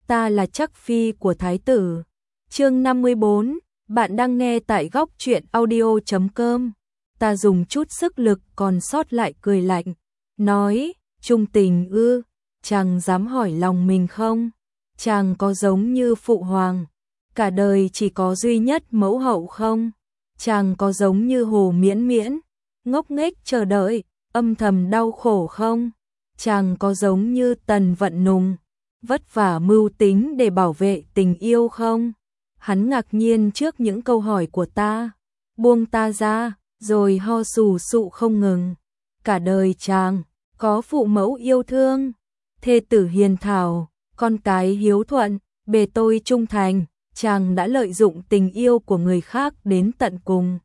ta là chắc phi của thái tử. Chương 54, bạn đang nghe tại góc truyện audio.com. Ta dùng chút sức lực còn sót lại cười lạnh, nói, trung tình ư, chàng dám hỏi lòng mình không? Chàng có giống như phụ hoàng, cả đời chỉ có duy nhất mẫu hậu không? Chàng có giống như Hồ Miễn Miễn, ngốc nghếch chờ đợi, âm thầm đau khổ không? Chàng có giống như Tần Vận Nùng, vất vả mưu tính để bảo vệ tình yêu không? Hắn ngạc nhiên trước những câu hỏi của ta, buông ta ra, rồi ho sù sụ không ngừng. Cả đời chàng có phụ mẫu yêu thương, thê tử hiền thảo, con cái hiếu thuận, bề tôi trung thành. Chàng đã lợi dụng tình yêu của người khác đến tận cùng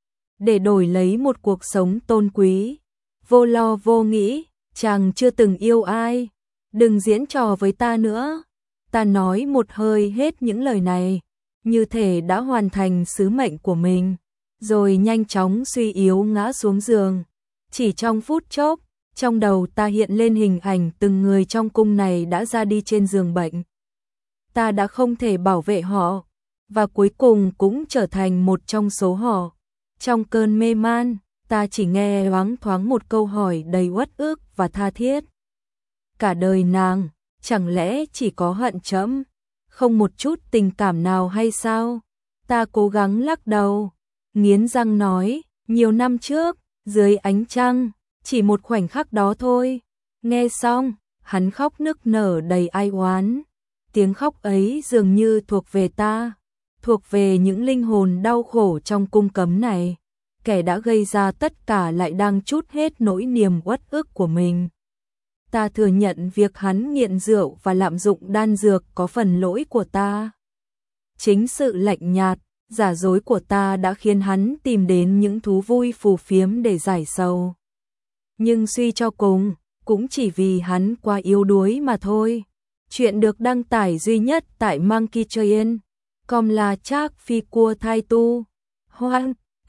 để đổi lấy một cuộc sống tôn quý, vô lo vô nghĩ. Chàng chưa từng yêu ai, đừng diễn trò với ta nữa. Ta nói một hơi hết những lời này, như thể đã hoàn thành sứ mệnh của mình, rồi nhanh chóng suy yếu ngã xuống giường. Chỉ trong phút chốc, trong đầu ta hiện lên hình ảnh từng người trong cung này đã ra đi trên giường bệnh. Ta đã không thể bảo vệ họ, và cuối cùng cũng trở thành một trong số họ. Trong cơn mê man, ta chỉ nghe loáng thoáng một câu hỏi đầy uất ức và tha thiết. Cả đời nàng, chẳng lẽ chỉ có hận trẫm, không một chút tình cảm nào hay sao? Ta cố gắng lắc đầu, nghiến răng nói, nhiều năm trước, dưới ánh trăng, chỉ một khoảnh khắc đó thôi. Nghe xong, hắn khóc nức nở đầy ai oán. Tiếng khóc ấy dường như thuộc về ta, thuộc về những linh hồn đau khổ trong cung cấm này. Kẻ đã gây ra tất cả lại đang trút hết nỗi niềm uất ức của mình. Ta thừa nhận việc hắn nghiện rượu và lạm dụng đan dược có phần lỗi của ta. Chính sự lạnh nhạt, giả dối của ta đã khiến hắn tìm đến những thú vui phù phiếm để giải sầu. Nhưng suy cho cùng, cũng chỉ vì hắn quá yếu đuối mà thôi. Chuyện được đăng tải duy nhất tại monkeytrain.com là Trác Phi Cua Thai Tu. Hoan,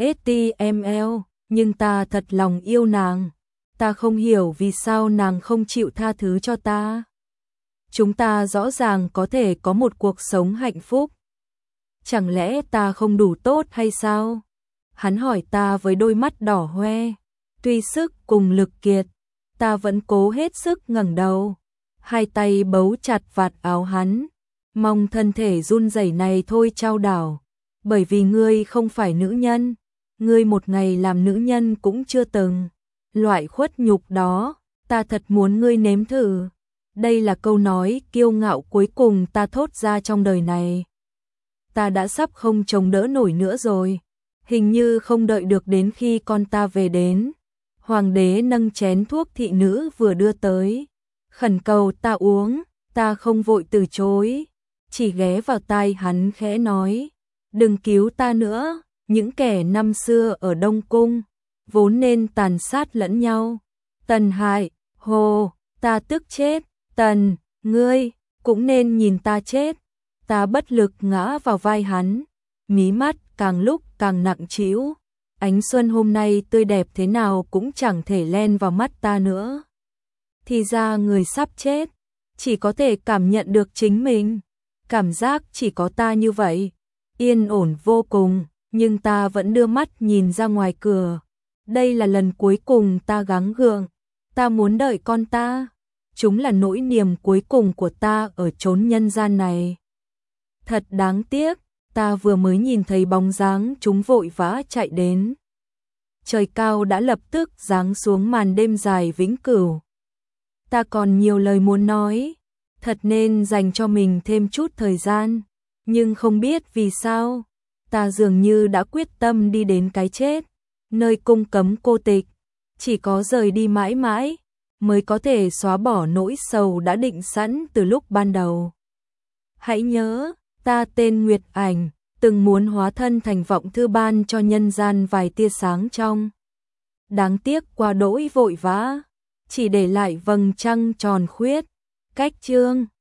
HTML, nhưng ta thật lòng yêu nàng. Ta không hiểu vì sao nàng không chịu tha thứ cho ta. Chúng ta rõ ràng có thể có một cuộc sống hạnh phúc. Chẳng lẽ ta không đủ tốt hay sao? Hắn hỏi ta với đôi mắt đỏ hoe. Tuy sức cùng lực kiệt, ta vẫn cố hết sức ngẩng đầu. Hai tay bấu chặt vạt áo hắn, mong thân thể run rẩy này thôi trao đảo. Bởi vì ngươi không phải nữ nhân, ngươi một ngày làm nữ nhân cũng chưa từng. Loại khuất nhục đó, ta thật muốn ngươi nếm thử. Đây là câu nói kiêu ngạo cuối cùng ta thốt ra trong đời này. Ta đã sắp không chống đỡ nổi nữa rồi. Hình như không đợi được đến khi con ta về đến. Hoàng đế nâng chén thuốc thị nữ vừa đưa tới, khẩn cầu ta uống. Ta không vội từ chối, chỉ ghé vào tai hắn khẽ nói, đừng cứu ta nữa. Những kẻ năm xưa ở Đông Cung vốn nên tàn sát lẫn nhau. Tần hại, hồ, ta tức chết. Tần, ngươi cũng nên nhìn ta chết. Ta bất lực ngã vào vai hắn, mí mắt càng lúc càng nặng trĩu. Ánh xuân hôm nay tươi đẹp thế nào cũng chẳng thể len vào mắt ta nữa. Thì ra người sắp chết, chỉ có thể cảm nhận được chính mình. Cảm giác chỉ có ta như vậy, yên ổn vô cùng, nhưng ta vẫn đưa mắt nhìn ra ngoài cửa. Đây là lần cuối cùng ta gắng gượng, ta muốn đợi con ta. Chúng là nỗi niềm cuối cùng của ta ở chốn nhân gian này. Thật đáng tiếc, ta vừa mới nhìn thấy bóng dáng chúng vội vã chạy đến. Trời cao đã lập tức giáng xuống màn đêm dài vĩnh cửu. Ta còn nhiều lời muốn nói, thật nên dành cho mình thêm chút thời gian, nhưng không biết vì sao, ta dường như đã quyết tâm đi đến cái chết, nơi cung cấm cô tịch, chỉ có rời đi mãi mãi mới có thể xóa bỏ nỗi sầu đã định sẵn từ lúc ban đầu. Hãy nhớ, ta tên Nguyệt Ảnh, từng muốn hóa thân thành vọng thư ban cho nhân gian vài tia sáng trong. Đáng tiếc qua đỗi vội vã, chỉ để lại vầng trăng tròn khuyết. Cách chương